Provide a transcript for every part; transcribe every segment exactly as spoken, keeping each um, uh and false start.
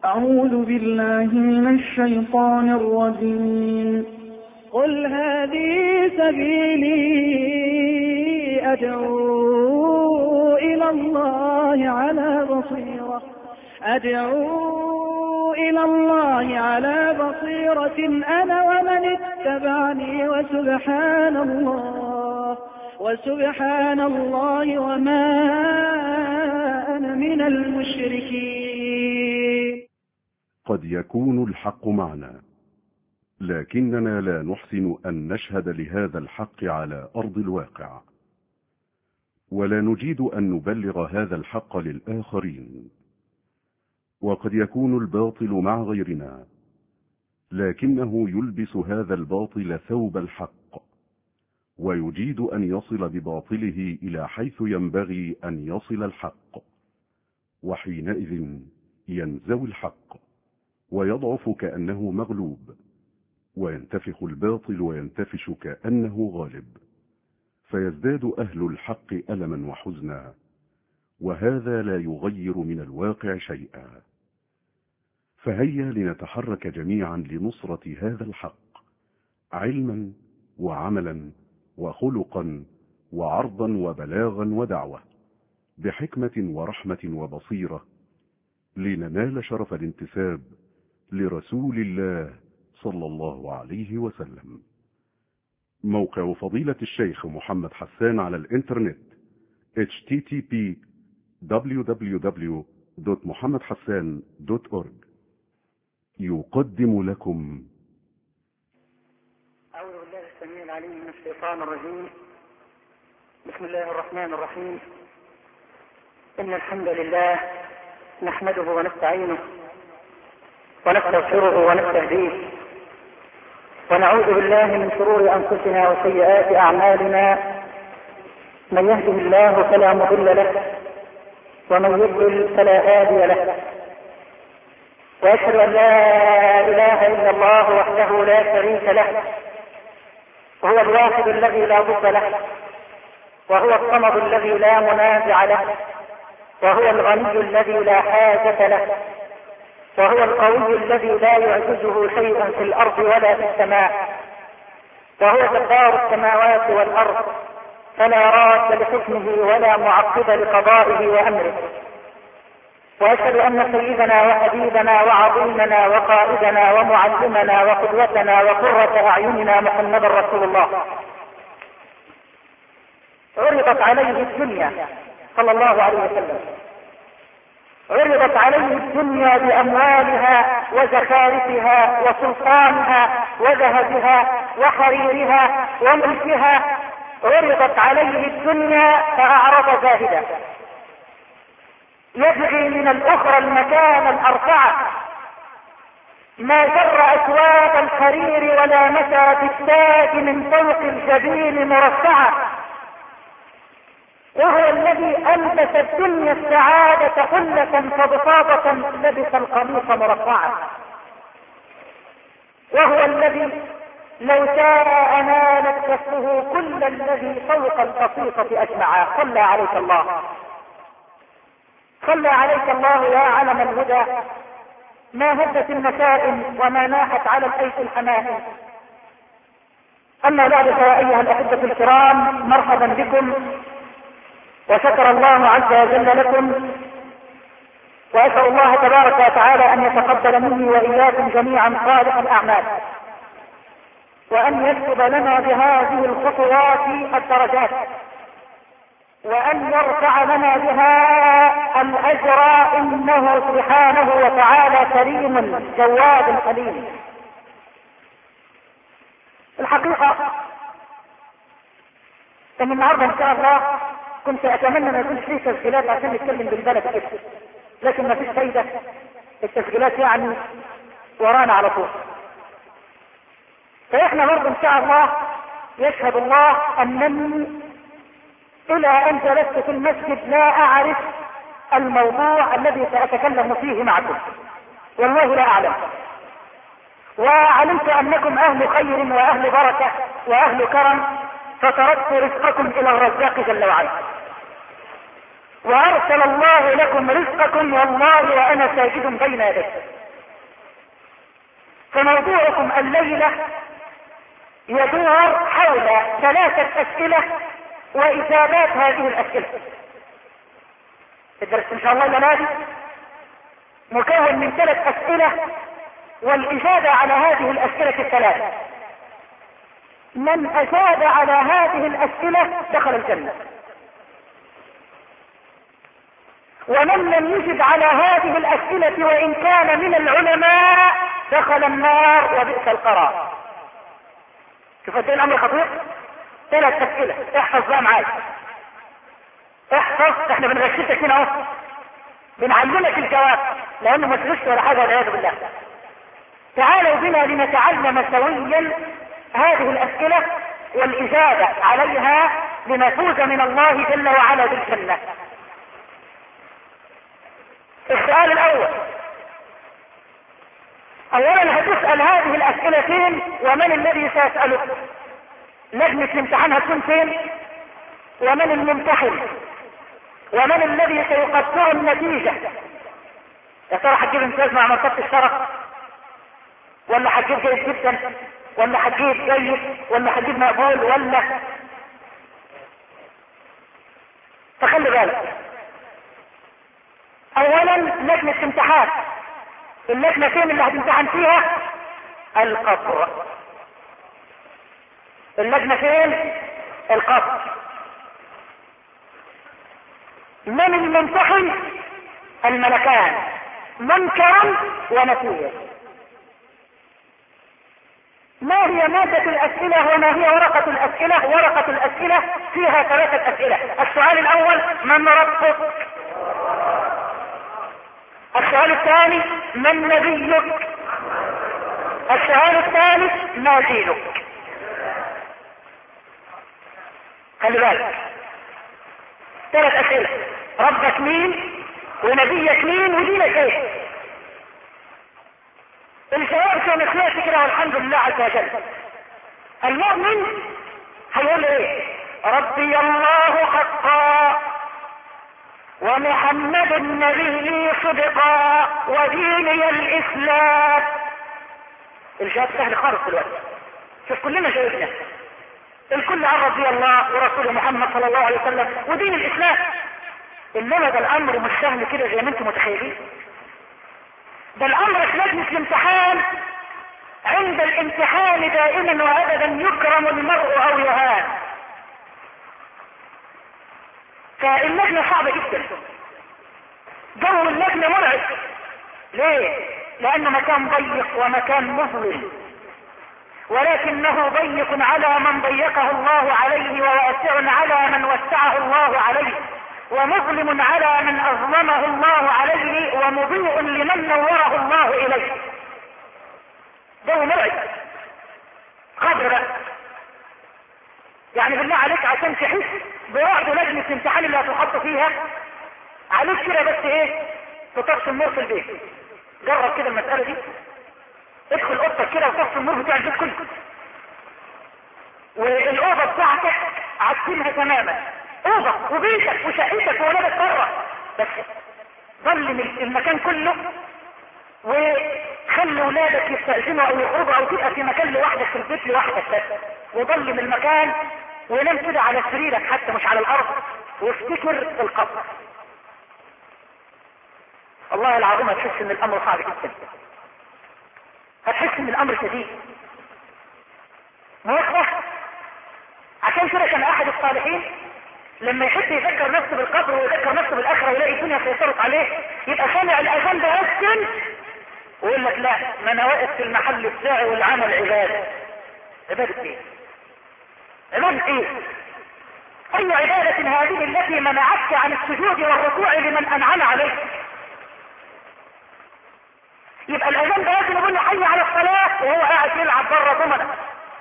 أعوذ بالله من الشيطان الرجيم. قل هذه سبيلي أدعو إلى الله على بصيرة أدعو إلى الله على بصيرة أنا ومن اتبعني وسبحان الله وسبحان الله وما أنا من المشركين. قد يكون الحق معنا، لكننا لا نحسن أن نشهد لهذا الحق على أرض الواقع، ولا نجيد أن نبلغ هذا الحق للآخرين. وقد يكون الباطل مع غيرنا، لكنه يلبس هذا الباطل ثوب الحق، ويجيد أن يصل بباطله إلى حيث ينبغي أن يصل الحق، وحينئذ ينزوي الحق ويضعف كأنه مغلوب، وينتفخ الباطل وينتفش كأنه غالب، فيزداد أهل الحق ألما وحزنا، وهذا لا يغير من الواقع شيئا. فهيا لنتحرك جميعا لنصرة هذا الحق، علما وعملا وخلقا وعرضا وبلاغا ودعوة، بحكمة ورحمة وبصيرة، لننال شرف الانتساب لرسول الله صلى الله عليه وسلم. موقع فضيلة الشيخ محمد حسان على الانترنت إتش تي تي بي دبليو دبليو دبليو دوت محمد حسان دوت أورج يقدم لكم. أعوذ بالله السميع العليم من الشيطان الرجيم. بسم الله الرحمن الرحيم. إن الحمد لله نحمده ونستعينه ونستغفره ونستهديه، ونعوذ بالله من شرور أنفسنا وسيئات أعمالنا. من يهده الله فلا مضل له، ومن يضلل فلا هادي له. وأشهد أن لا إله إلا الله وحده لا شريك له، وهو الواحد الذي لا ضد له، وهو الصمد الذي لا منازع له، وهو الغني الذي لا حاجة له، وهو القوي الذي لا يعجزه شيء في الأرض ولا في السماء، وهو جبار السماوات والأرض، فلا راد لحكمه ولا معقب لقضائه وأمره. وأشهد أن سيدنا وحبيبنا وعظيمنا وقائدنا ومعلمنا وقدوتنا وقرة أعيننا محمد رسول الله عرضت عليه الدنيا صلى الله عليه وسلم، عرضت عليه الدنيا بأموالها وزخارفها وسلطانها وذهبها وحريرها وملكها، عرضت عليه الدنيا فأعرض زاهدا، يبغي من الأخرى المكان الأرفع، ما جر أكواب الحرير ولا مشى بالتاج من فوق الجبين مرفعا، وهو الذي ألبس الدنيا السعادة حلة فضفاضة لبس القميص مرفعا، وهو الذي لو شاء نالت كفه كل الذي فوق البسيطة أجمعا. صلى عليك الله، صلى عليك الله يا علم الهدى، ما هدت النسائم وما ناحت على الأيس الحمائم. أما بعد فيا أيها الأحبة الكرام، مرحبا بكم، وشكر الله عز وجل لكم، وأسأل الله تبارك وتعالى أن يتقبل مني وإياكم جميعا صالح الأعمال، وأن يكتب لنا بهذه الخطوات الدرجات، وأن يرفع لنا بها الأجر، إنه سبحانه وتعالى كريم جواد حليم. الحقيقة أن النهارده إن شاء الله كنت أتمنى ما يكونش فيه تسجيلات عشان نتكلم بالبلد كده، لكن ما فيش فايدة، التسجيلات يعني ورانا على طول. فإحنا برضه إن شاء الله يشهد الله أنني إلى أن جلست في المسجد لا أعرف الموضوع الذي سأتكلم فيه معكم، والله لا أعلم، وعلمت أنكم أهل خير وأهل بركة وأهل كرم، فتردت رزقكم إلى الرزاق جل وعلا. وارسل الله لكم رزقكم والله وانا ساجد بين يديه. فموضوعكم الليلة يدور حول ثلاثة اسئلة واجابات هذه الاسئلة. الدرس ان شاء الله الليلة مكون من ثلاث اسئلة والاجابة على هذه الاسئلة الثلاثة. من اجاب على هذه الاسئلة دخل الجنة، ومن لم يجب على هذه الاسئلة وان كان من العلماء دخل النار وبئس القرار. شوف قد ايه الامر خطير. ثلاث اسئلة احفظ بقى معايا، احفظ. احنا بنغششك هنا اهو، بنعلمك الجواب لانه ما تغش ولا حاجة والعياذ بالله. تعالوا بنا لنتعلم سويا هذه الاسئلة والاجابة عليها لنفوز من الله جل وعلا بالجنة. السؤال الاول، اولا هتسأل هذه الاسئلتين ومن الذي سيسألك؟ لجنة الامتحان هتكون فين؟ ومن الممتحن؟ ومن الذي سيقدر النتيجة؟ يا ترى هتجيب امتياز مع مرتبة الشرف، ولا هتجيب جيد جدا، ولا هتجيب جيد، ولا هتجيب مقبول، ولا فخلي بالك. اولا لجنة امتحان، اللجنة فين اللي هتمتحن فيها؟ القبر. اللجنة فين؟ القبر. من الممتحن؟ الملكان منكرا ونكيرا. ما هي مادة الاسئلة وما هي ورقة الاسئلة؟ ورقة الاسئلة فيها ثلاثة اسئلة. السؤال الاول من ربك؟ السؤال الثاني من نبيك؟ السؤال الثالث ما دينك؟ خلي بالك، ثلاث اسئلة. ربك مين؟ ونبيك مين؟ ودينك ايه؟ الجواب كان خلاص كده والحمد لله عز وجل. المؤمن هيقول ايه؟ ربي الله حقا ومحمد النبي صدقا وديني الاسلام. الجواب سهل خالص دلوقتي. شوف كلنا جاوبنا، الكل عن رضي الله ورسوله محمد صلى الله عليه وسلم ودين الاسلام. انما ده الامر مش سهل كده زي ما انتم متخيلين. ده الامر في لجنة الامتحان، عند الامتحان دائما وابدا يكرم المرء او يهان. فاللجنة صعبة جدا، جو اللجنة مرعب. ليه؟ لانه مكان ضيق ومكان مظلم، ولكنه ضيق على من ضيقه الله عليه وواسع على من وسعه الله عليه، ومظلم على من اظلمه الله عليه، ومضيء لمن نوره الله اليه. جو مرعب قدر بقى. يعني بالله عليك عشان تحس برعب لجنة الامتحان اللي هتحط فيها، عليك كده بس ايه؟ تطفي النور في البيت. جرب كده المسألة دي، ادخل اوضتك كده وطفي النور بتاع البيت كله، والاوضة بتاعتك عدلها تماما، اوضة وبيتك وشقتك وولادك بره، بس ظلم المكان كله وخلي ولادك يستأذنوا او يخرجوا او تبقى في مكان لوحدك في البيت لوحدك بس، وظلم المكان ونام كده على سريرك حتى مش على الارض، وافتكر القبر. والله العظيم هتحس ان الامر صعب جدا، هتحس ان الامر شديد. موقف عشان كده كان احد الصالحين لما يحب يذكر نفسه بالقبر ويذكر نفسه بالاخره ويلاقي الدنيا سيطرت عليه، يبقى سامع الاذان ده يسكن ويقول لك لا، ما انا واقف في المحل بتاعي والعمل عباده. عباده ايه؟ عباده ايه؟ اي عباده هذه التي منعتك عن السجود والركوع لمن انعم عليك؟ يبقى الاذان ده لازم يقول له حي على الصلاه وهو قاعد يلعب بره ضمنه.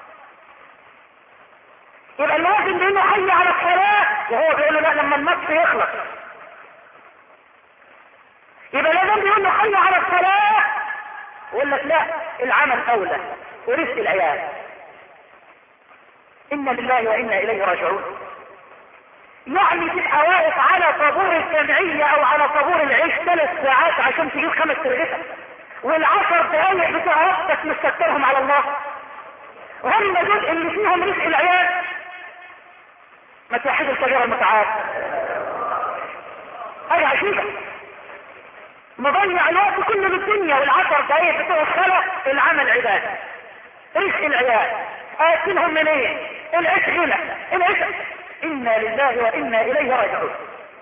يبقى لازم يقول له حي على الصلاه وهو بيقول له لا لما النص يخلص. يبقى لازم يقول له حي على الصلاه ويقول لك لا العمل اولى ورزق العيال. انا لله وانا اليه راجعون. يعني تبقى واقف على طابور الجمعية او على طابور العيش ثلاث ساعات عشان تجيب خمس ترغيفة، والعشر دقايق بتوع وقتك مستكترهم على الله، وهم دول اللي فيهم رزق العيال. ما توحد الكبير المتعال. اي عشيبة مضيع الوقت كله بالدنيا، والعشر دقايق بتوع الصلاة العمل عبادة، رزق العيال اكلهم منين، العيش غنى، العيش. انا لله وانا اليه راجعون.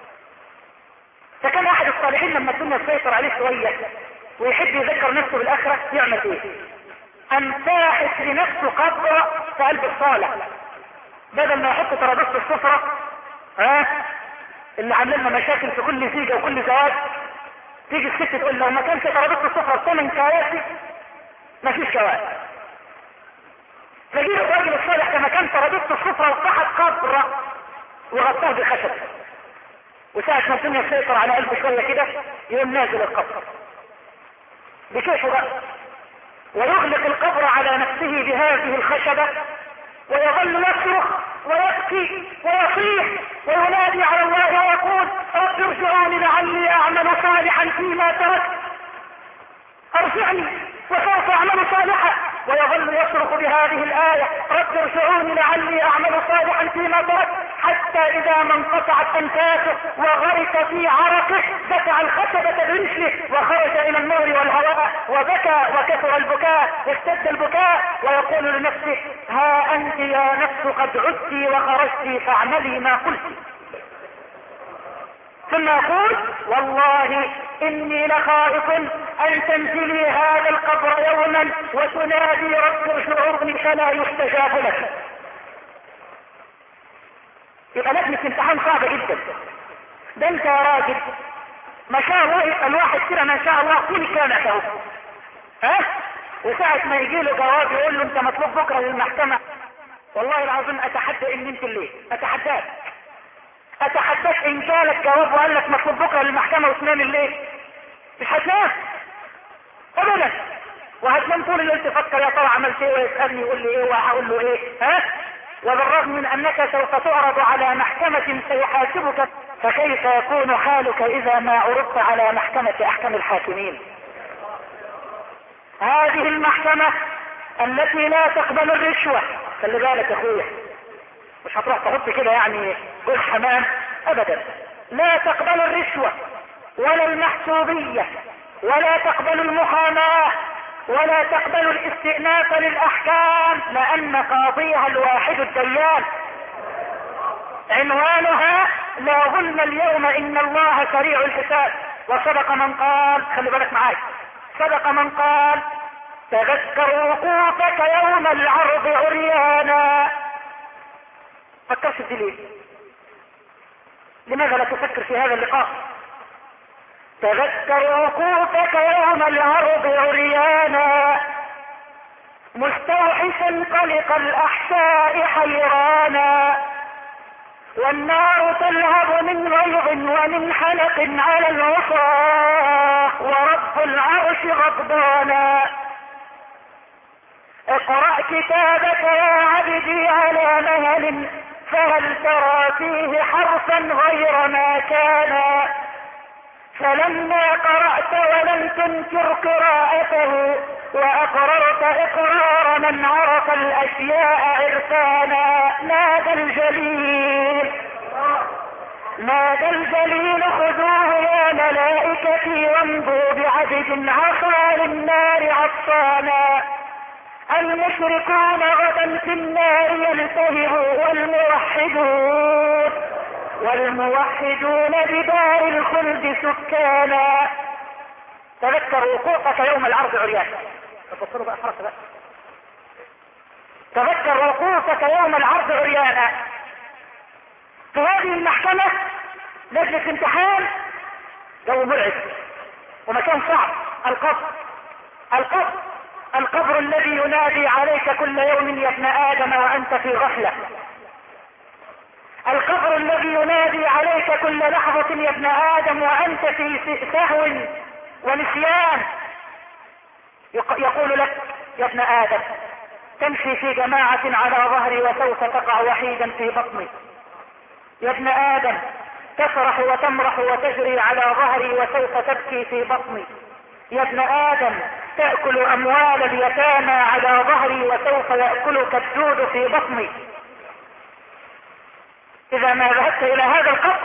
فكان احد الصالحين لما الدنيا تسيطر عليه شوية ويحب يذكر نفسه بالاخرة يعمل ايه؟ ان ساحت لنفسه قبر في قلب الصالح، بدل ما يحط ترابيزة السفرة ها اللي عاملين لنا مشاكل في كل زيجة وكل زواج. تيجي الست تقول لو ما كانش ترابيزة السفرة بثمن كراسي مفيش جواز. فجيب الراجل الصالح كما كان ترابيزة السفرة وصحت قبر وغطاه بخشب، وساعة ما الدنيا تسيطر على قلبه شوية كده يقوم نازل القبر بكيفه بقى، ويغلق القبر على نفسه بهذه الخشبة، ويظل يصرخ ويبكي ويصيح وينادي على الله ويقول رب ارجعوني لعلي اعمل صالحا فيما تركت، ارجعني وسوف اعمل صالحا. ويظل يصرخ بهذه الآية رب ارجعوني لعلي اعمل صالحا فيما تركت، حتى اذا ما انقطعت انفاسه وغرق في عرقه دفع الخشبة برجله وخرج الى النور والهواء وبكى وكثر البكاء واشتد البكاء، ويقول لنفسه ها انت يا نفس قد عدت وخرجت فاعملي ما قلت. ثم يقول والله اني لخائف ان تنزلي هذا القبر يوما وتنادي رب ارجعوني فلا يستجاب لك. يبقى لجنة امتحان صعبة جدا. ده انت يا راجل ما شاء الله يبقى الواحد كده ما شاء الله كل كانت اهو ها، وساعة ما يجي له جواب يقول له انت مطلوب بكرة للمحكمة، والله العظيم اتحدى ان انت الليل، اتحداك اتحداك ان جالك جواب وقال لك مطلوب بكرة للمحكمة وتنام الليل مش هتنام ابدا، وهتنام طول الليل تفكر يا ترى عملت ايه ويسألني يقول لي ايه وهقول له ايه ها. وبالرغم من انك سوف تعرض على محكمة سيحاسبك، فكيف يكون حالك اذا ما عرضت على محكمة احكم الحاكمين؟ هذه المحكمة التي لا تقبل الرشوة، خلي بالك يا اخويا مش هتروح تحط كده يعني جوز حمام ابدا، لا تقبل الرشوة ولا المحسوبية ولا تقبل المحاماة ولا تقبل الاستئناف للاحكام، لان قاضيها الواحد الديان. عنوانها لا ظلم اليوم ان الله سريع الحساب. وصدق من قال، خلي بالك معايا، صدق من قال تذكر وقوفك يوم العرض عريانا. فكرت في ليه؟ لماذا لا تفكر في هذا اللقاء؟ تذكر وقوفك يوم العرض عريانا مستوحشا قلق الاحشاء حيرانا، والنار تلهب من غيظ ومن حلق على العصا ورب العرش غضبانا. اقرأ كتابك يا عبدي على مهل، فهل ترى فيه حرفا غير ما كان؟ فلما قرأت ولم تنكر قراءته وأقررت إقرار من عرف الأشياء عرفانا، نادى الجليل نادى الجليل خذوه يا ملائكتي وامضوا بعبد عصى للنار عطانا. المشركون غدا في النار يلتهبوا والموحدون والموحدون بدار الخلد سكانا. تذكر وقوفك يوم العرض عريانا. تفصلوا بقى فرصة بقى. تذكر وقوفك يوم العرض عريانا. في هذه المحكمة لجنة امتحان، جو مرعب ومكان صعب. القبر القبر القبر الذي ينادي عليك كل يوم يا ابن آدم وأنت في غفلة. القبر الذي ينادي عليك كل لحظة يا ابن آدم وأنت في سهو ونسيان. يقول لك يا ابن آدم تمشي في جماعة على ظهري وسوف تقع وحيدا في بطني. يا ابن آدم تفرح وتمرح وتجري على ظهري وسوف تبكي في بطني. يا ابن آدم تأكل أموال اليتامى على ظهري وسوف يأكلك الدود في بطني. إذا ما ذهبت إلى هذا القبر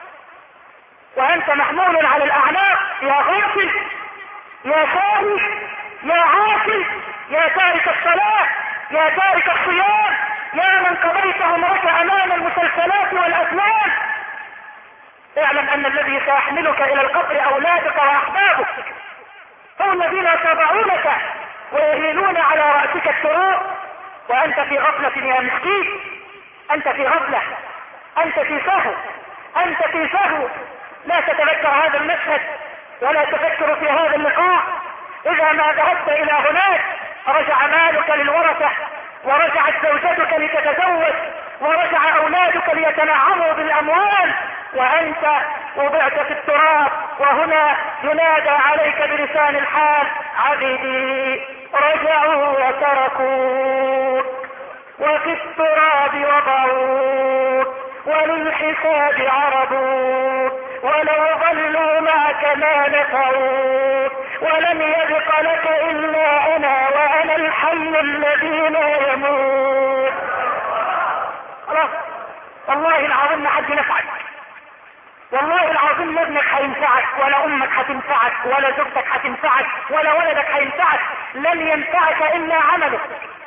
وأنت محمول على الأعناق يا غافل يا ساهي يا عاقل يا تارك الصلاة يا تارك الصيام يا من قضيت عمرك أمام المسلسلات والأفلام، اعلم أن الذي سيحملك إلى القبر أولادك وأحبابك، هم الذين يتابعونك ويهيلون على رأسك التراب وأنت في غفلة يا مسكين. أنت في غفلة، أنت في سهو، أنت في سهو. لا تتذكر هذا المشهد ولا تفكر في هذا اللقاء. إذا ما ذهبت إلى هناك رجع مالك للورثة، ورجعت زوجتك لتتزوج، ورجع أولادك ليتنعموا بالأموال، وأنت وضعت في التراب. وهنا ينادى عليك بلسان الحال: عبدي رجعوا وتركوك وفي التراب وضعوك وللحساب عرضوك، ولو ظلوا معك ما نفعوك، ولم يبق لك إلا أنا وأنا الحي الذي لا يموت. خلاص والله العظيم ما حد نفعك، والله العظيم لا ابنك هينفعك ولا امك هتنفعك ولا زوجتك هتنفعك ولا ولدك هينفعك، لن ينفعك الا عملك.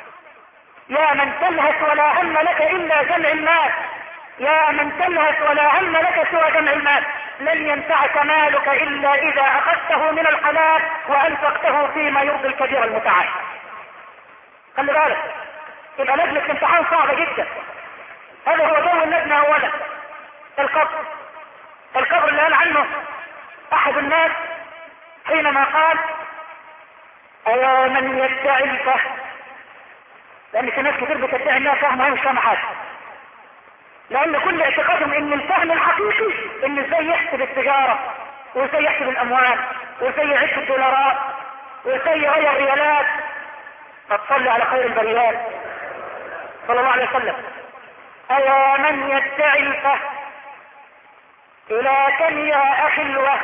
يا من تلهث ولا هم لك الا جمع المال، يا من تلهث ولا هم لك سوى جمع المال، لن ينفعك مالك الا اذا اخذته من الحلال وانفقته فيما يرضي الكبير المتعال. خلي بالك، يبقى لجنة الامتحان صعبة جدا. هذا هو جو اللجنة اولا. القبر، القبر اللي قال عنه احد الناس حينما قال: ايا من يدعي الفهم، لان في ناس كتير بتدعي انها فاهمه وهي مش فاهمه حاجه، لان كل اعتقادهم ان الفهم الحقيقي ان ازاي يحسب التجاره وازاي يحسب الاموال وازاي يعد الدولارات وازاي يغير ريالات. فتصلي على خير البريات صلى الله عليه وسلم. ايا من يدعي الفهم الى كم يا اخي الوهم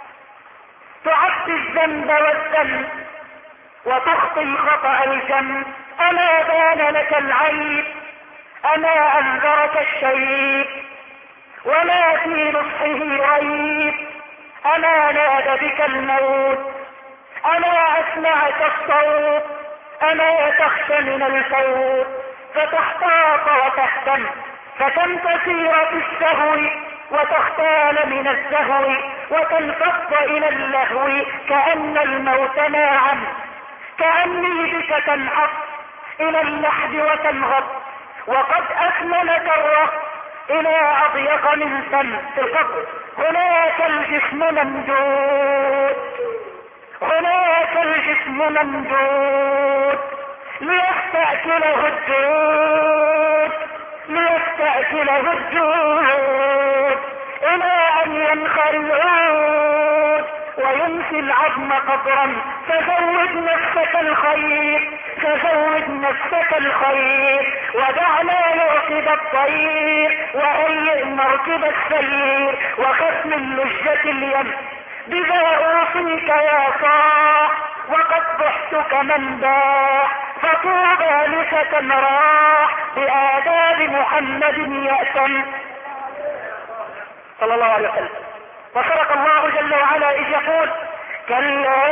تعطي الذنب والذنب وتخطي خطأ الجنب، اما بان لك العيب اما انذرك الشيب وما في نصحه ريب، اما نادى بك الموت اما اسمعك الصوت، اما تخشى من الفوت فتحتاط وتهتم، فكم تسير في السهو وتختال من الزهو وتنفض الى اللهو، كأن الموت ناعم كأني بك تنحط الى اللحد وتنغض، وقد اكملك الرق الى اضيق من فم. في القبر هناك الجسم ممدود، هناك الجسم ممدود ليستأكله الدود، ليستأكله الدود الى ان ينخر العود وينسي العظم قبرا. فزود نفسك الخير، فزود نفسك الخير، ودعنا يعقد الطير وهيئ مركب السير، وخف من لجة اليم بذا اوصيك يا صاح، وقد ضحتك من باح، فطوبى لفتى راح بآداب محمد يأتم صلى الله عليه وسلم. وصدق الله جل وعلا إذ يقول: كلا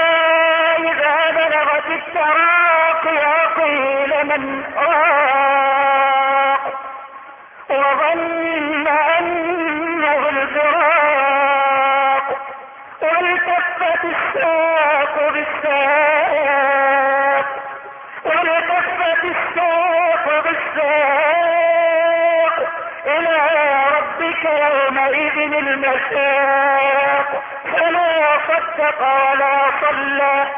إذا بلغت التراقي قيل من راق، وظن أنه الفراق، والتفت الساق بالساق، والتفت الساق بالساق إلى ربك يومئذ المساق، فلا صدق ولا صلى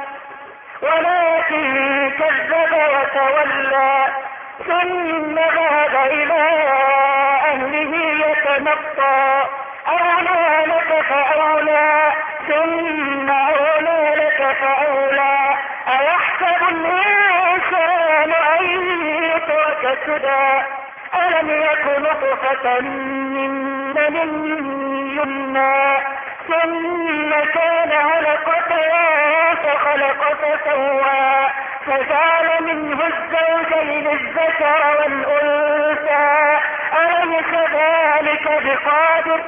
ولكن كذب وتولى، ثم ذهب إلى أهله يتمطى، أولى لك فأولى ثم أولى لك فأولى، أيحسب الإنسان أن يترك سدى، ألم يكن نطفة من مني يمنى ثم كان علقة فخلق فسوى فجعل منه الزوجين الذكر والأنثى أليس ذلك بقادر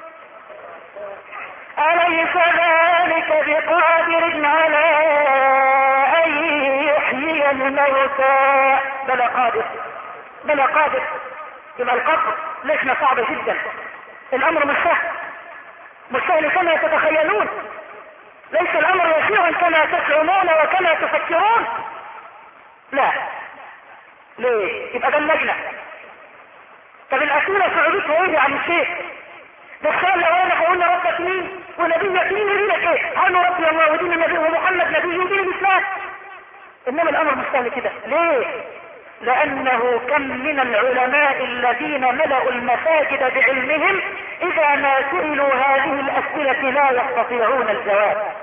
أليس ذلك بقادر على أن يحيي الموتى بلى قادر بلى قادر. يبقى القبر لسنا صعب جدا، الأمر مش سهل مش سهل كما تتخيلون، ليس الأمر يسيرا كما تزعمون وكما تفكرون، لا. ليه؟ يبقى ده اللجنة. طب الأسئلة صعوبتها ايه عن الشيخ؟ ده السؤال الأولاني هيقول ربك مين ونبيك مين ودينك ايه؟ قالوا ربي الله ودين النبي ومحمد نبي ودين الإسلام. إنما الأمر مش سهل كده. ليه؟ لأنه كم من العلماء الذين ملأوا المساجد بعلمهم إذا ما سئلوا هذه الأسئلة لا يستطيعون الجواب،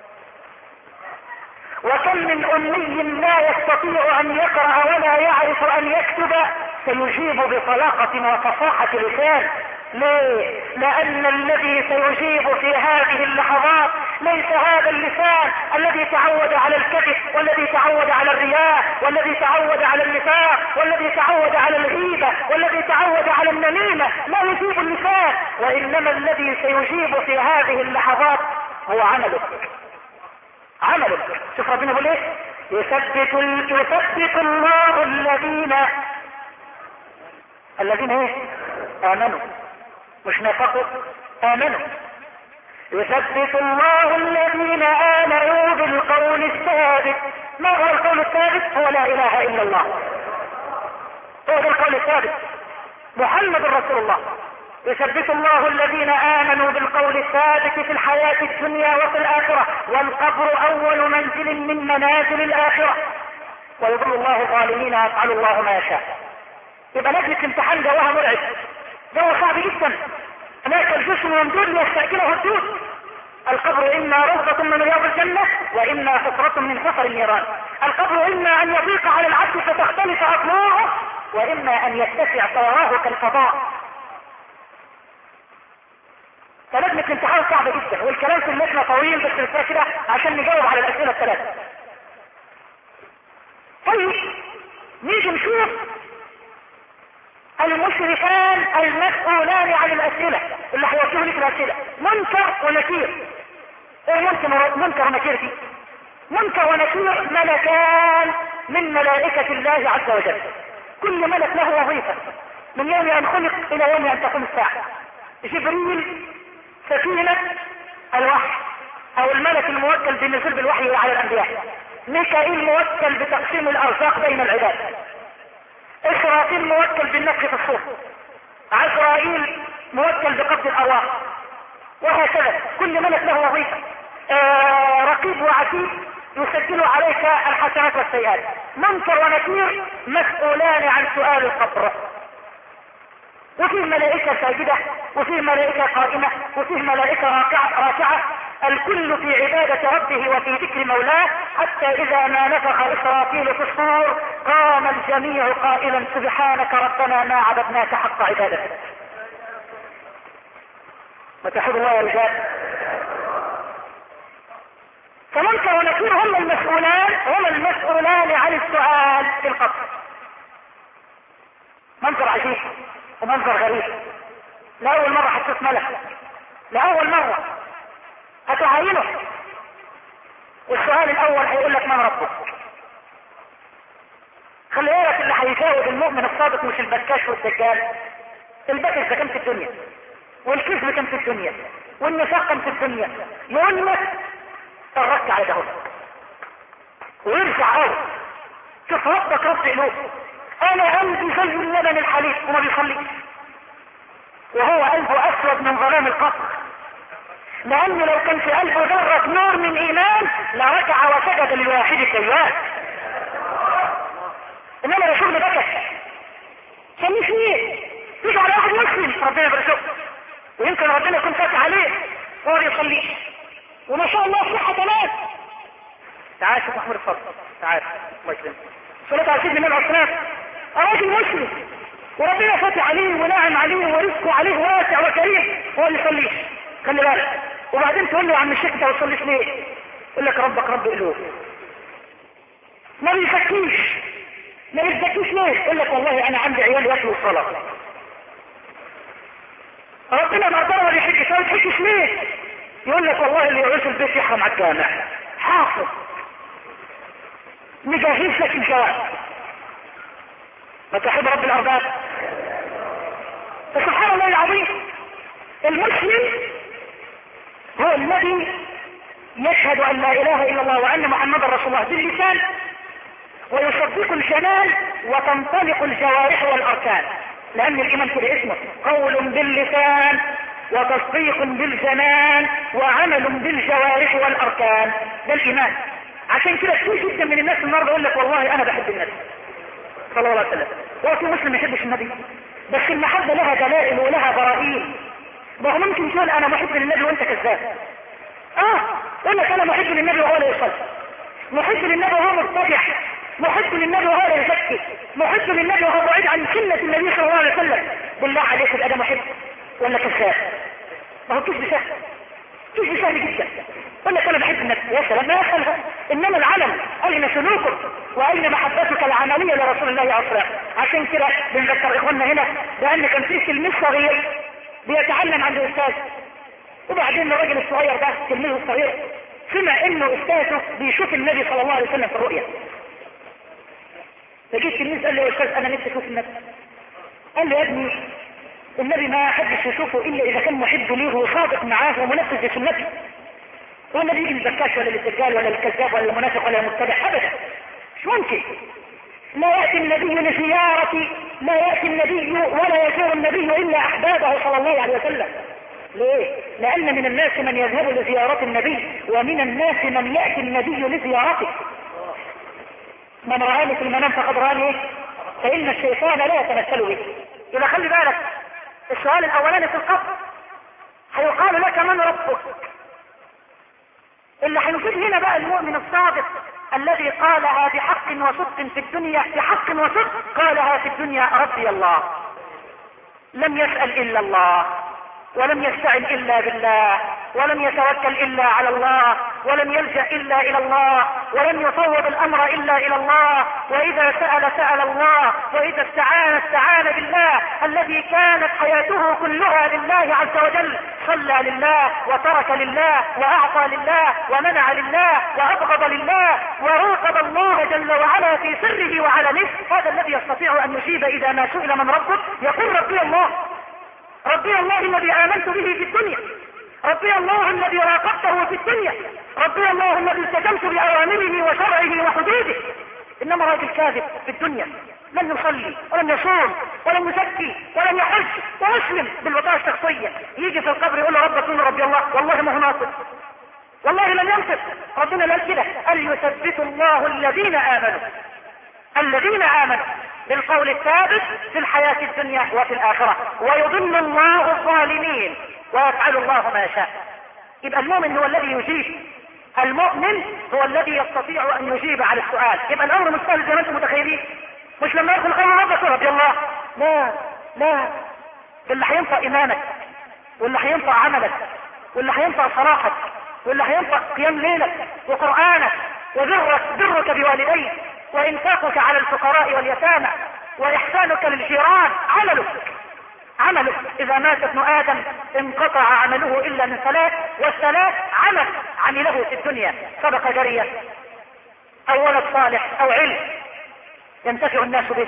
وكم من أمي لا يستطيع أن يقرأ ولا يعرف أن يكتب سيجيب بطلاقة وفصاحة لسان. ليه؟ لأن الذي سيجيب في هذه اللحظات ليس هذا اللسان الذي تعود على الكذب والذي تعود على الرياء والذي تعود على النفاق والذي تعود على الغيبة والذي تعود على النميمة، لا يجيب اللسان، وإنما الذي سيجيب في هذه اللحظات هو عملك عملك. شوف ربنا يقول ايه؟ يثبت يثبت الله الذين الذين ايه؟ آمنوا، مش نفقوا، آمنوا. يثبت الله الذين آمنوا بالقول الثابت. ما هو القول الثابت؟ هو لا إله إلا الله، هو ده القول الثابت، محمد رسول الله. يثبت الله الذين آمنوا بالقول الثابت في الحياة الدنيا وفي الآخرة، والقبر أول منزل من منازل الآخرة، ويضل الله الظالمين ويفعل الله ما يشاء. يبقى لجنة امتحان جواها مرعب، جو صعب جدا. هناك الجسم يمدود يستأكله الدود. القبر إما روضة من رياض الجنة وإما حفرة من حفر النيران. القبر إما أن يضيق على العبد فتختلف أضلاعه، وإما أن يتسع فيراه كالفضاء. فلجنة امتحان صعبة جدا، والكلام في اللجنة طويل بس نسيبها كده عشان نجاوب على الأسئلة الثلاثة. طيب نيجي نشوف المشركان المسؤولان عن الأسئلة اللي هيوجهوا لك الأسئلة، منكر ونكير. ايه منكر منكر ونكير دي؟ منكر ونكير ملكان من ملائكة الله عز وجل، كل ملك له وظيفة من يوم أن خلق إلى يوم أن تقوم الساعة. جبريل سفينة الوحي أو الملك الموكل بالنزول بالوحي على الأنبياء. ميكائيل موكل بتقسيم الأرزاق بين العباد. إسرافيل موكل بالنفخ في الصور. عزرائيل موكل بقبض الأرواح، وهكذا كل ملك له وظيفة. آه رقيب وعتيد يسجل عليك الحسنات والسيئات. منكر ونكير مسؤولان عن سؤال القبر. وفيه ملائكة ساجدة وفيه ملائكة قائمة وفيه ملائكة راكعة, راكعة الكل في عبادة ربه وفي ذكر مولاه، حتى إذا ما نفخ إسرافيل في الصور قام الجميع قائلا سبحانك ربنا ما عبدناك حق عبادتك. وتحب الله يا رجال. فمنكر ونكير هم المسؤولان هم المسؤولان عن السؤال في القبر. منكر عجيب ومنظر غريب. لأول مرة هتشوف ملك، لأول مرة هتعاينه، والسؤال الأول هيقول لك من ربك. خلي بالك اللي هيجاوب المؤمن الصادق مش البكاش والدجال. البكش ده كان في الدنيا، والكذب كان في الدنيا، والنفاق كان في الدنيا. يقول لك اتفرجت على ده ويرجع قوي. شوف ربك رب قلوب. انا قلبي زي اللبن الحليب وما بيصليش، وهو قلبه اسود من ظلام القبر، لانه لو كان في قلبه ذرة نور من ايمان لركع وسجد للواحد كيان. انما ده شغل بكش. سميه فيه يجي على واحد مسلم ربنا يبارك، ويمكن ربنا يكون فاتح عليه وهو بيصليش وما شاء الله صحة تمام. تعال شوف محمود الفضل، تعال الله يسلمك. صلاة على سيدنا النبي عليه الصلاة والسلام. راجل مسلم وربنا فاتح عليه وناعم عليه ورزقه عليه واسع وكريم، هو اللي يصليش، خلي بالك. وبعدين تقول له يا عم الشيخ انت ما بتصليش ليه؟ يقول لك ربك رب قلوب. ما بيزكيش ما بيزكيش ليه؟ يقول لك والله انا عندي عيال ياكلوا الصلاه. ربنا ما قدر ولا يحكي، ما بتحكيش ليه؟ يقول لك والله اللي يعيش البيت يحرم على الجامع. حافظ مجهز لك الجواب. فتحب رب الارباب. فسبحان الله العظيم، المسلم هو الذي يشهد ان لا اله الا الله وان محمدا رسول الله باللسان، ويصدق الجنان وتنطلق الجوارح والاركان، لان الايمان كده اسمه قول باللسان وتصديق بالجنان وعمل بالجوارح والاركان، ده الايمان. عشان كده كتير جدا من الناس النهارده يقول لك والله انا بحب النبي صلى الله عليه وسلم، هو في مسلم ما يحبش النبي؟ بس المحبه لها دلائل ولها براهين. ما هو ممكن تقول انا محب للنبي وانت كذاب. اه يقول لك انا محب للنبي وهو لا يصلي، محب للنبي وهو مرتجع، محب للنبي وهو لا يزكي، محب للنبي وهو بعيد عن سنه النبي صلى الله عليه وسلم. بالله عليك يبقى ده محب ولا كذاب؟ ما هو كذب سهل، كذب سهل جدا. يقول لك انا بحب النبي، يا سلام ما يسأل. انما العلم اين سلوكك واين محبتك العمليه لرسول الله عليه الصلاه والسلام. عشان كده بنذكر اخواننا هنا بان كان في تلميذ صغير بيتعلم عند الاستاذ، وبعدين الراجل الصغير ده تلميذه الصغير سمع انه استاذه بيشوف النبي صلى الله عليه وسلم في الرؤيا. فجيت التلميذ قال له يا استاذ انا نفسي اشوف النبي. قال له يا ابني النبي ما حدش يشوفه الا اذا كان محب ليه وصادق معاه ومنفذ لسنته. والنبي يجي للبكاش ولا للدجال ولا للكذاب ولا المنافق ولا المتبع ابدا، مش ممكن. لا ياتي النبي لزيارة لا ياتي النبي ولا يزور النبي الا احبابه صلى الله عليه وسلم. ليه؟ لان من الناس من يذهب لزيارة النبي ومن الناس من ياتي النبي لزيارته. من رآني في المنام فقد رآني، فان الشيطان لا يتمثل به. يبقى خلي بالك، السؤال الاولاني في القبر هيقال لك من ربك. اللي هنفيد هنا بقى المؤمن الصادق الذي قالها بحق وصدق في الدنيا، بحق وصدق قالها في الدنيا ربي الله. لم يسأل الا الله، ولم يستعن الا بالله، ولم يتوكل الا على الله، ولم يلجأ الا الى الله، ولم يفوض الامر الا الى الله. واذا سأل سأل الله، واذا استعان استعان بالله الذي كانت حياته كلها لله عز وجل. صلى لله وترك لله واعطى لله ومنع لله وابغض لله وراقب الله جل وعلا في سره وعلنه. هذا الذي يستطيع ان يجيب اذا ما سئل من ربك يقول ربي الله. ربي الله الذي آمنت به في الدنيا، ربي الله الذي راقبته في الدنيا، ربي الله الذي التزمت بأوامره وشرعه وحدوده. إنما راجل كاذب في الدنيا، لم يصلي ولم يصوم ولم يزكي ولم يحج ومسلم بالبطاقة الشخصية، يجي في القبر يقول له ربك من ربي الله، والله ما هو ناطق، والله لم ينطق. ربنا قال كده قال يثبت الله الذين آمنوا الذين آمنوا بالقول الثابت في الحياة الدنيا وفي الآخرة، ويضل الله الظالمين ويفعل الله ما يشاء. يبقى المؤمن هو الذي يجيب، المؤمن هو الذي يستطيع ان يجيب على السؤال. يبقى الامر مش سهل زي ما انتم متخيلين، مش لما يدخل قول ربك رضي الله، لا لا، اللي هينفع ايمانك واللي هينفع عملك واللي هينفع صلاحك واللي هينفع قيام ليلك وقرآنك وبرك برك بوالديك وإنفاقك على الفقراء واليتامى وإحسانك للجيران. عملك عملك إذا مات ابن آدم انقطع عمله إلا من ثلاث، والثلاث عمل عمله في الدنيا، صدقة جارية أو ولد صالح أو علم ينتفع الناس به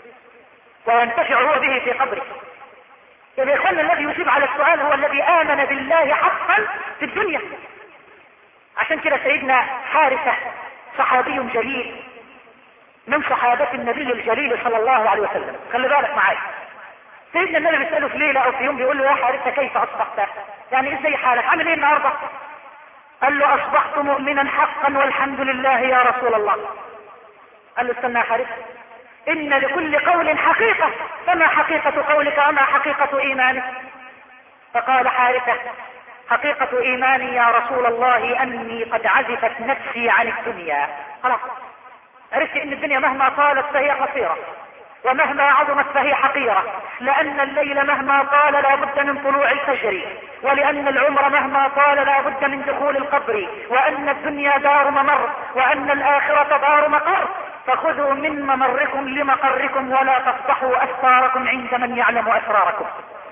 وينتفع هو به في قبره. إذا يكون الذي يجيب على السؤال هو الذي آمن بالله حقا في الدنيا. عشان كده سيدنا حارثة صحابي جليل من صحابة النبي الجليل صلى الله عليه وسلم، خلي بالك معايا. سيدنا النبي بيسأله في ليلة او في يوم بيقول له يا حارثة كيف اصبحت؟ يعني ازاي حالك؟ عامل ايه النهارده؟ قال له اصبحت مؤمنا حقا والحمد لله يا رسول الله. قال له استنى يا حارثة، ان لكل قول حقيقة، فما حقيقة قولك وما حقيقة ايمانك؟ فقال حارثة حقيقة ايماني يا رسول الله اني قد عزفت نفسي عن الدنيا. خلاص عرفت ان الدنيا مهما طالت فهي قصيرة، ومهما عظمت فهي حقيرة، لأن الليل مهما طال لا بد من طلوع الفجر، ولأن العمر مهما طال لا بد من دخول القبر، وأن الدنيا دار ممر، وأن الآخرة دار مقر. فخذوا من ممركم لمقركم ولا تفضحوا أسراركم عند من يعلم أسراركم.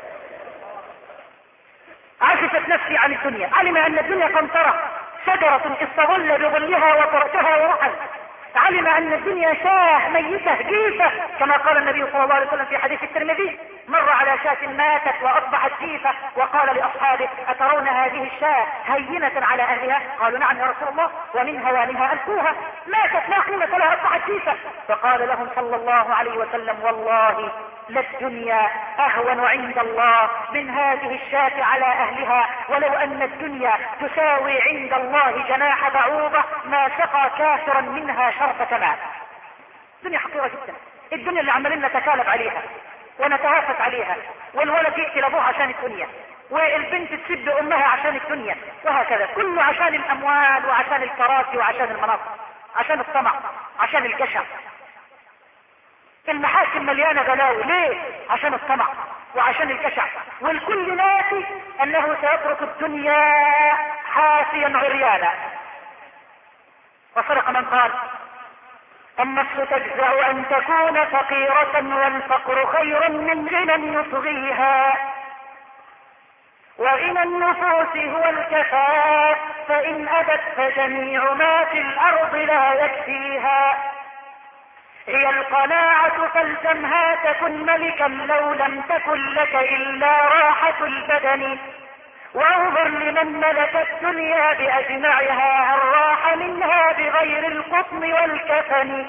عزفت نفسي عن الدنيا، علم أن الدنيا قنطرة، شجرة استظل بظلها وتركها ورحل. علم أن الدنيا شاه ميتة جيفة، كما قال النبي صلى الله عليه وسلم في حديث الترمذي: مر على شاة ماتت وأصبحت جيفة وقال لأصحابه: أترون هذه الشاة هينة على أهلها؟ قالوا: نعم يا رسول الله، ومن هوانها ألقوها، ماتت لا قيمة لها أصبحت جيفة. فقال لهم صلى الله عليه وسلم: والله للدنيا أهون عند الله من هذه الشاة على أهلها، ولو أن الدنيا تساوي عند الله جناح بعوضة ما سقى كافرا منها شربة ماء. الدنيا حقيرة جدا، الدنيا اللي عمالين نتكالب عليها ونتهافت عليها، والولد يقتل ابوه عشان الدنيا، والبنت تسب امها عشان الدنيا، وهكذا، كله عشان الاموال وعشان الكراسي وعشان المناصب، عشان الطمع، عشان الجشع. المحاكم مليانة بلاوي، ليه؟ عشان الطمع وعشان الجشع. والكل ناسي انه سيترك الدنيا حافيا عريانا. وصدق من قال: النفس تجزع ان تكون فقيرة والفقر خير من غنى يطغيها، وغنى النفوس هو الكفاء، فإن أبت فجميع ما في الأرض لا يكفيها. هي القناعة فالزمها تكن ملكا لو لم تكن لك إلا راحة البدن، وانظر لمن ملك الدنيا بأجمعها هل راح منها بغير القطن والكفن.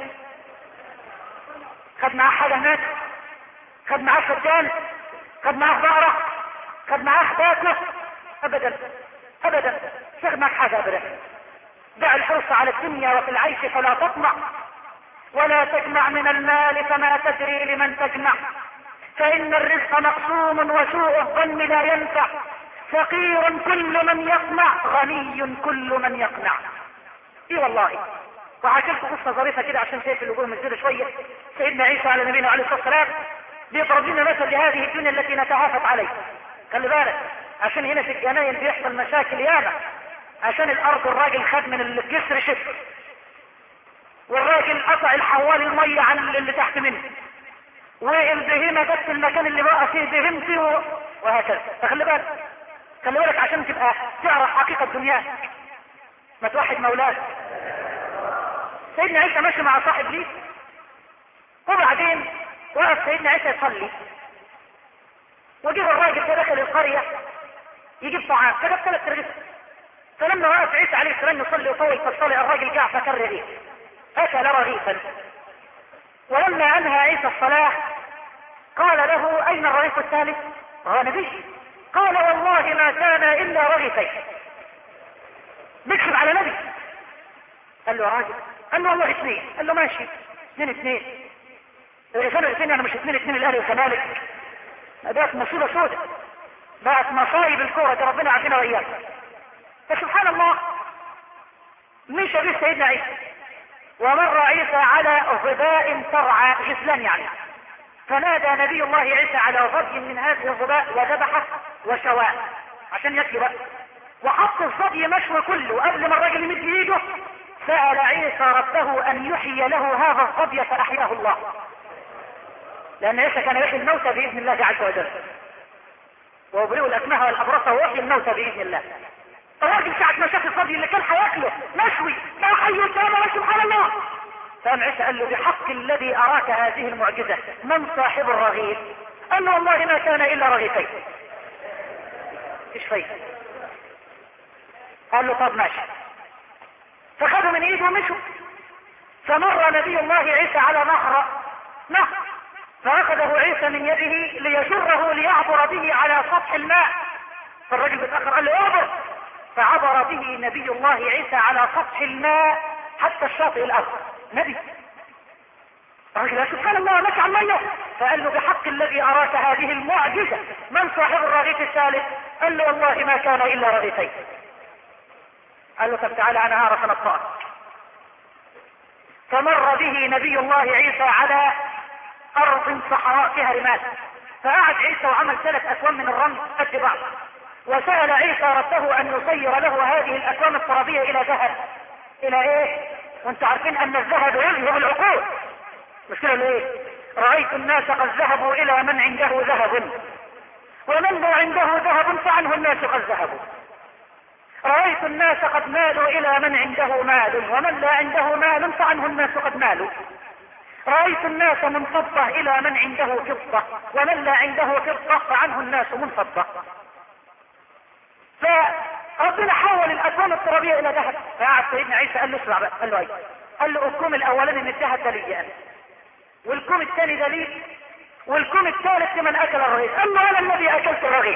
خد معاه حاجة هناك، خد معاه شجان، خد معاه بقرة، خد معاه باكة؟ أبدا أبدا، خد معاه حاجة أبدا. دع الحرص على الدنيا وفي العيش فلا تطمع، ولا تجمع من المال فما تدري لمن تجمع، فإن الرزق مقسوم وسوء الظن لا ينفع، فقير كل من يقنع، غني كل من يقنع. اي والله. وحكي لكم قصه ظريفه كده عشان شايف الوجوه مسجده شويه. سيدنا عيسى على نبينا عليه الصلاه والسلام بيضرب لنا مثل لهذه الدنيا التي نتهافت عليها. خلي بالك، عشان هنا في الجناين بيحصل مشاكل ياما، عشان الارض الراجل خد من الجسر شفر، والراجل قطع الحوالي الميه عن اللي تحت منه، والبهيمه جت في المكان اللي بقى فيه بهيمتي و... وهكذا. فخلي بالك، خلي بالك عشان تبقى تعرف حقيقة دنياك، ما توحد مولاك. سيدنا عيسى ماشي مع صاحب ليه، وبعدين وقف سيدنا عيسى يصلي، وجيب الراجل ده دخل القرية يجيب طعام، فجاب ثلاث رغيف. فلما وقف عيسى عليه السلام يصلي وطول في الصلاة، الراجل قاع فكر رغيف، أكل رغيفا. ولما أنهى عيسى الصلاة قال له: أين الرغيف الثالث؟ وهو نبي. قال: والله ما كان إلا رغيفين. بيكشف على نبي. قال له: يا راجل. قال له: والله اثنين. قال له: ماشي، اثنين اثنين. الرغيفين الاثنين يعني مش اثنين اثنين الاهلي والزمالك. بقت مصيبة سودة، بقت مصايب الكورة دي، ربنا يعافينا وإياك. فسبحان الله، مشى به سيدنا عيسى، ومر عيسى على ظباء ترعى، غزلان يعني، فنادى نبي الله عيسى على ظبي من هذه الظباء وذبحه وشواه عشان ياكل بقى، وحط الظبي مشوي كله. وقبل ما الراجل يمد ايده سأل عيسى ربه ان يحيي له هذا الظبي فاحياه الله، لان عيسى كان يحيي الموتى باذن الله عز وجل، ويبرئ الاكمه والابرص ويحيي الموتى باذن الله. الراجل ساعة ما شاف الظبي اللي كان هياكله مشوي ما حي الكامل، سبحان الله. فقام عيسى قال له: بحق الذي اراك هذه المعجزة من صاحب الرغيف؟ قال له: والله ما كان الا رغيفين. ايش فيه؟ قال له: طب ماشي. فخذوا من ايده ومشوا. فمر نبي الله عيسى على نهر نهر فاخذه عيسى من يده ليجره ليعبر به على سطح الماء. فالرجل بيتاخر قال له: اعبر. فعبر به نبي الله عيسى على سطح الماء حتى الشاطئ الاخر. نبي. الرجل: سبحان الله، مشى على الميه. فقال له: بحق الذي اراك هذه المعجزه من صاحب الرغيف الثالث؟ قال له: والله ما كان الا رغيفين. قال له: طب تعالى انا اعرف انطقك. فمر به نبي الله عيسى على ارض صحراء فيها رمال. فقعد عيسى وعمل ثلاث اكوام من الرمل قد بعض، وسأل عيسى ربه ان يصير له هذه الاكوام الترابية الى ذهب. الى ايه؟ وانتم عارفين ان الذهب يذهب العقول، مش كده ليه؟ رأيت الناس قد ذهبوا الى من عنده ذهب، ومن لا عنده ذهب فعنه الناس قد ذهبوا. رأيت الناس قد مالوا الى من عنده مال، ومن لا عنده مال فعنه الناس قد مالوا. رأيت الناس منفضة الى من عنده فضة، ومن لا عنده فضة فعنه الناس منفضة. فربنا حول الاكوام الترابية الى ذهب. فقعد سيدنا عيسى قال له اسمع بقى، قال له ايه؟ قال له الكوم الاولاني من الذهب ده لي انا، والكوم الثاني ده لي، والكوم الثالث لمن اكل الرغيف. قال له انا الذي اكلت الرغيف،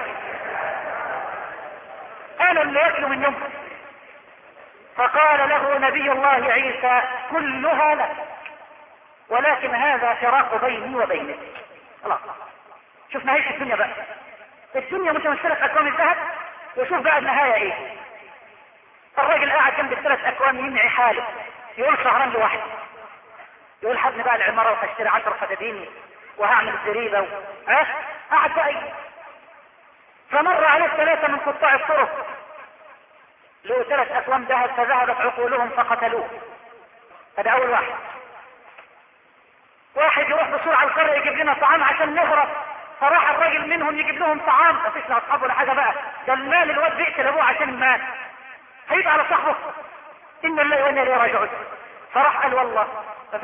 انا اللي ياكل من يوم. فقال له نبي الله عيسى كلها لك، ولكن هذا فراق بيني وبينك. خلاص شوف نهاية الدنيا بقى. الدنيا متمثلة في اكوام الذهب، وشوف بقى النهاية ايه. الراجل قاعد جنب الثلاث اكوام ينعي حاله، يقول شهران لوحده، يقول حبني بقى العمارة وهشتري عشر فدادين وهعمل زريبة و... ها قاعد بقى ايه. فمر عليه ثلاثة من قطاع الطرق، له ثلاث اكوام ذهب فذهبت عقولهم فقتلوه. هذا اول واحد. واحد يروح بسرعة القرية يجيب لنا طعام عشان نهرب، فراح الراجل منهم يجيب لهم طعام، مفيش لا اصحاب ولا حاجة بقى، ده المال الواد بيقتل ابوه عشان المال، هيبقى على صاحبه. ان الله وانا اليه راجعون. فراح قال والله